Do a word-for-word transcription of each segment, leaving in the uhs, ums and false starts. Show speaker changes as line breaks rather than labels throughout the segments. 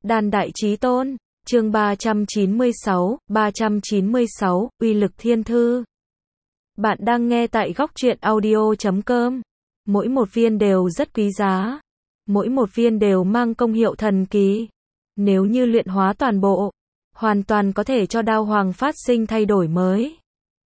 Đan Đại Chí Tôn, chương ba trăm chín mươi sáu, ba trăm chín mươi sáu, uy lực thiên thư. Bạn đang nghe tại góc truyện audio chấm com. Mỗi một viên đều rất quý giá. Mỗi một viên đều mang công hiệu thần kỳ. Nếu như luyện hóa toàn bộ, hoàn toàn có thể cho đao hoàng phát sinh thay đổi mới.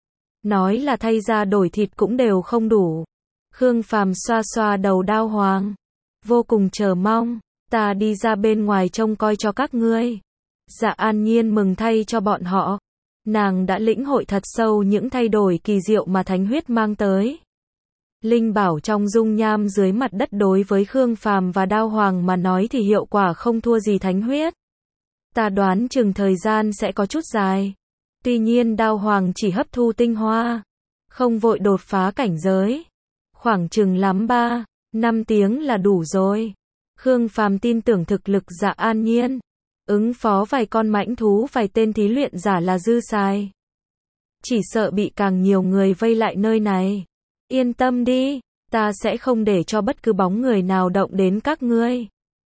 Nói là thay da đổi thịt cũng đều không đủ. Khương Phàm xoa xoa đầu đao hoàng. Vô cùng chờ mong. Ta đi ra bên ngoài trông coi cho các ngươi. Dạ An Nhiên mừng thay cho bọn họ. Nàng đã lĩnh hội thật sâu những thay đổi kỳ diệu mà thánh huyết mang tới. Linh bảo trong dung nham dưới mặt đất đối với Khương Phàm và đao hoàng mà nói thì hiệu quả không thua gì thánh huyết. Ta đoán chừng thời gian sẽ có chút dài. Tuy nhiên đao hoàng chỉ hấp thu tinh hoa, không vội đột phá cảnh giới. Khoảng chừng lắm ba, năm tiếng là đủ rồi. Khương Phàm tin tưởng thực lực Dạ An Nhiên. Ứng phó vài con mãnh thú vài tên thí luyện giả là dư xài. Chỉ sợ bị càng nhiều người vây lại nơi này. Yên tâm đi, ta sẽ không để cho bất cứ bóng người nào động đến các ngươi.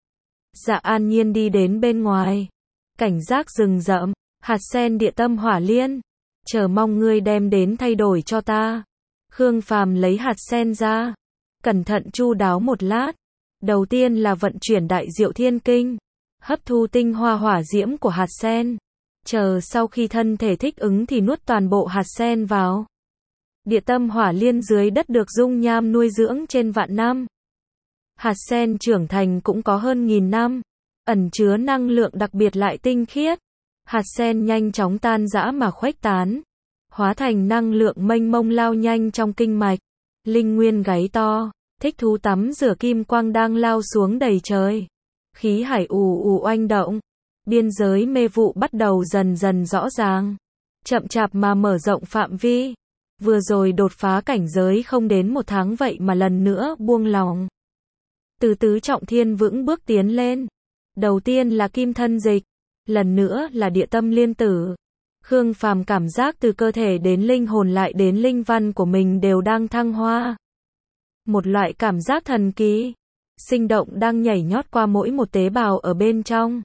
Dạ An Nhiên đi đến bên ngoài. Cảnh giác rừng rậm, hạt sen địa tâm hỏa liên. Chờ mong ngươi đem đến thay đổi cho ta. Khương Phàm lấy hạt sen ra. Cẩn thận chu đáo một lát. Đầu tiên là vận chuyển đại diệu thiên kinh. Hấp thu tinh hoa hỏa diễm của hạt sen. Chờ sau khi thân thể thích ứng thì nuốt toàn bộ hạt sen vào. Địa tâm hỏa liên dưới đất được dung nham nuôi dưỡng trên vạn năm. Hạt sen trưởng thành cũng có hơn nghìn năm. Ẩn chứa năng lượng đặc biệt lại tinh khiết. Hạt sen nhanh chóng tan rã mà khuếch tán. Hóa thành năng lượng mênh mông lao nhanh trong kinh mạch. Linh nguyên gáy to. Thích thú tắm rửa kim quang đang lao xuống đầy trời. Khí hải ù ù oanh động. Biên giới mê vụ bắt đầu dần dần rõ ràng. Chậm chạp mà mở rộng phạm vi. Vừa rồi đột phá cảnh giới không đến một tháng vậy mà lần nữa buông lòng. Từ tứ trọng thiên vững bước tiến lên. Đầu tiên là kim thân dịch. Lần nữa là địa tâm liên tử. Khương Phàm cảm giác từ cơ thể đến linh hồn lại đến linh văn của mình đều đang thăng hoa. Một loại cảm giác thần kỳ, sinh động đang nhảy nhót qua mỗi một tế bào ở bên trong.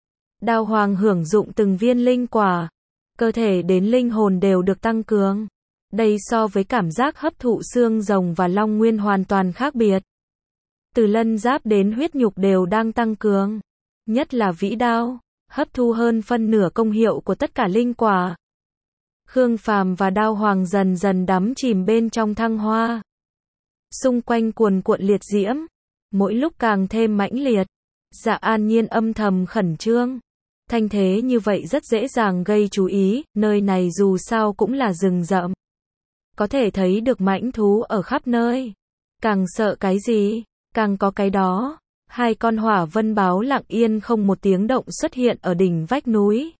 Đao hoàng hưởng dụng từng viên linh quả, cơ thể đến linh hồn đều được tăng cường. Đây so với cảm giác hấp thụ xương rồng và long nguyên hoàn toàn khác biệt. Từ lân giáp đến huyết nhục đều đang tăng cường. Nhất là vĩ đao, hấp thu hơn phân nửa công hiệu của tất cả linh quả. Khương Phàm và đao hoàng dần dần đắm chìm bên trong thăng hoa. Xung quanh cuồn cuộn liệt diễm, mỗi lúc càng thêm mãnh liệt. Dạ An Nhiên âm thầm khẩn trương. Thanh thế như vậy rất dễ dàng gây chú ý, nơi này dù sao cũng là rừng rậm. Có thể thấy được mãnh thú ở khắp nơi. Càng sợ cái gì, càng có cái đó. Hai con hỏa vân báo lặng yên không một tiếng động xuất hiện ở đỉnh vách núi.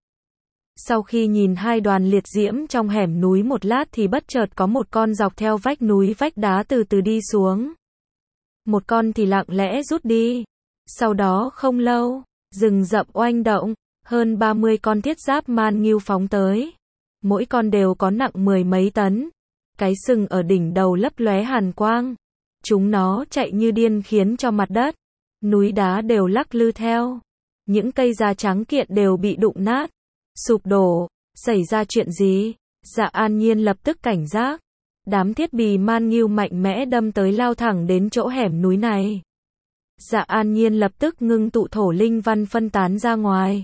Sau khi nhìn hai đoàn liệt diễm trong hẻm núi một lát thì bất chợt có một con dọc theo vách núi vách đá từ từ đi xuống. Một con thì lặng lẽ rút đi. Sau đó không lâu, rừng rậm oanh động, hơn ba mươi con thiết giáp man ngưu phóng tới. Mỗi con đều có nặng mười mấy tấn. Cái sừng ở đỉnh đầu lấp lóe hàn quang. Chúng nó chạy như điên khiến cho mặt đất, núi đá đều lắc lư theo. Những cây da trắng kiện đều bị đụng nát, sụp đổ. Xảy ra chuyện gì? Dạ An Nhiên lập tức cảnh giác. Đám thiết bì man ngưu mạnh mẽ đâm tới lao thẳng đến chỗ hẻm núi này. Dạ An Nhiên lập tức ngưng tụ thổ linh văn phân tán ra ngoài.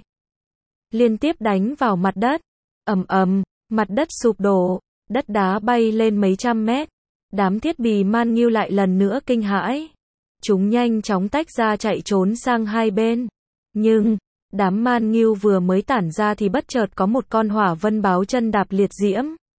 Liên tiếp đánh vào mặt đất. Ầm ầm, mặt đất sụp đổ, đất đá bay lên mấy trăm mét. Đám thiết bì man ngưu lại lần nữa kinh hãi. Chúng nhanh chóng tách ra chạy trốn sang hai bên. Nhưng, đám man ngưu vừa mới tản ra thì bất chợt có một con hỏa vân báo chân đạp liệt diễm.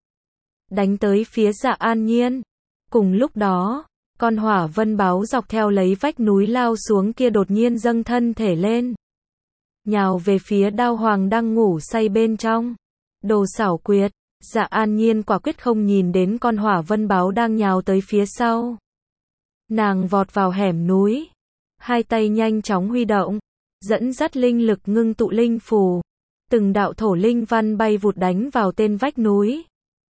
Đánh tới phía Dạ An Nhiên. Cùng lúc đó, con hỏa vân báo dọc theo lấy vách núi lao xuống kia đột nhiên dâng thân thể lên. Nhào về phía đao hoàng đang ngủ say bên trong. Đồ xảo quyệt, Dạ An Nhiên quả quyết không nhìn đến con hỏa vân báo đang nhào tới phía sau. Nàng vọt vào hẻm núi. Hai tay nhanh chóng huy động. Dẫn dắt linh lực ngưng tụ linh phù. Từng đạo thổ linh văn bay vụt đánh vào tên vách núi.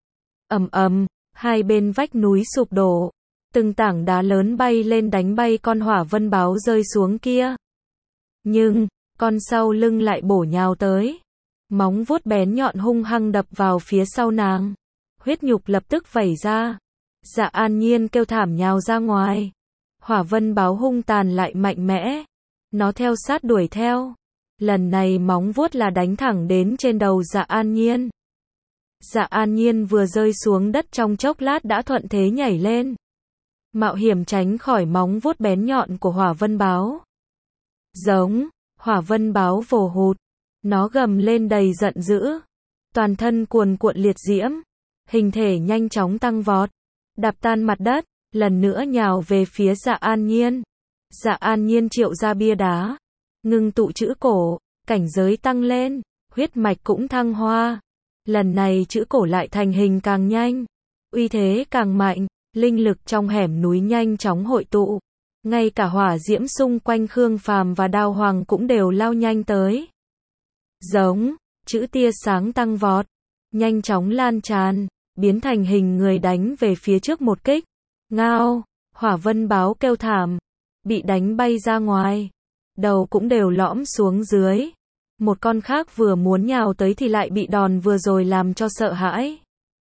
Ầm ầm, hai bên vách núi sụp đổ. Từng tảng đá lớn bay lên đánh bay con hỏa vân báo rơi xuống kia. Nhưng, con sau lưng lại bổ nhào tới. Móng vuốt bén nhọn hung hăng đập vào phía sau nàng. Huyết nhục lập tức vẩy ra. Dạ An Nhiên kêu thảm nhào ra ngoài. Hỏa vân báo hung tàn lại mạnh mẽ. Nó theo sát đuổi theo. Lần này móng vuốt là đánh thẳng đến trên đầu Dạ An Nhiên. Dạ An Nhiên vừa rơi xuống đất trong chốc lát đã thuận thế nhảy lên. Mạo hiểm tránh khỏi móng vuốt bén nhọn của hỏa vân báo. Giống, hỏa vân báo vồ hụt. Nó gầm lên đầy giận dữ. Toàn thân cuồn cuộn liệt diễm. Hình thể nhanh chóng tăng vọt. Đạp tan mặt đất, lần nữa nhào về phía Dạ An Nhiên. Dạ An Nhiên triệu ra bia đá. Ngưng tụ chữ cổ, cảnh giới tăng lên, huyết mạch cũng thăng hoa. Lần này chữ cổ lại thành hình càng nhanh, uy thế càng mạnh, linh lực trong hẻm núi nhanh chóng hội tụ. Ngay cả hỏa diễm xung quanh Khương Phàm và Đao Hoàng cũng đều lao nhanh tới. Giống, chữ tia sáng tăng vọt, nhanh chóng lan tràn, biến thành hình người đánh về phía trước một kích. Ngao, hỏa vân báo kêu thảm, bị đánh bay ra ngoài. Đầu cũng đều lõm xuống dưới. Một con khác vừa muốn nhào tới thì lại bị đòn vừa rồi làm cho sợ hãi.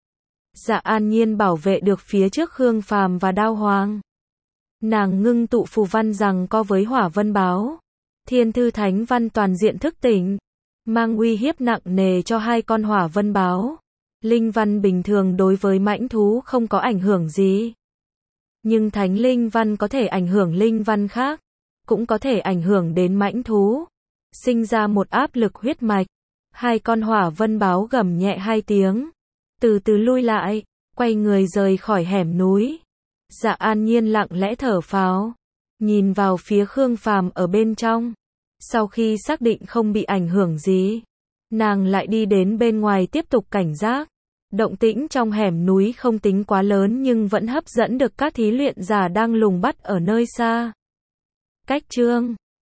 Dạ An Nhiên bảo vệ được phía trước Khương Phàm và Đao Hoàng. Nàng ngưng tụ phù văn rằng co với hỏa vân báo. Thiên thư thánh văn toàn diện thức tỉnh, mang uy hiếp nặng nề cho hai con hỏa vân báo. Linh văn bình thường đối với mãnh thú không có ảnh hưởng gì. Nhưng thánh linh văn có thể ảnh hưởng linh văn khác, cũng có thể ảnh hưởng đến mãnh thú. Sinh ra một áp lực huyết mạch. Hai con hỏa vân báo gầm nhẹ hai tiếng. Từ từ lui lại, quay người rời khỏi hẻm núi. Dạ An Nhiên lặng lẽ thở phào, nhìn vào phía Khương Phàm ở bên trong. Sau khi xác định không bị ảnh hưởng gì, nàng lại đi đến bên ngoài tiếp tục cảnh giác. Động tĩnh trong hẻm núi không tính quá lớn nhưng vẫn hấp dẫn được các thí luyện giả đang lùng bắt ở nơi xa. Cách chương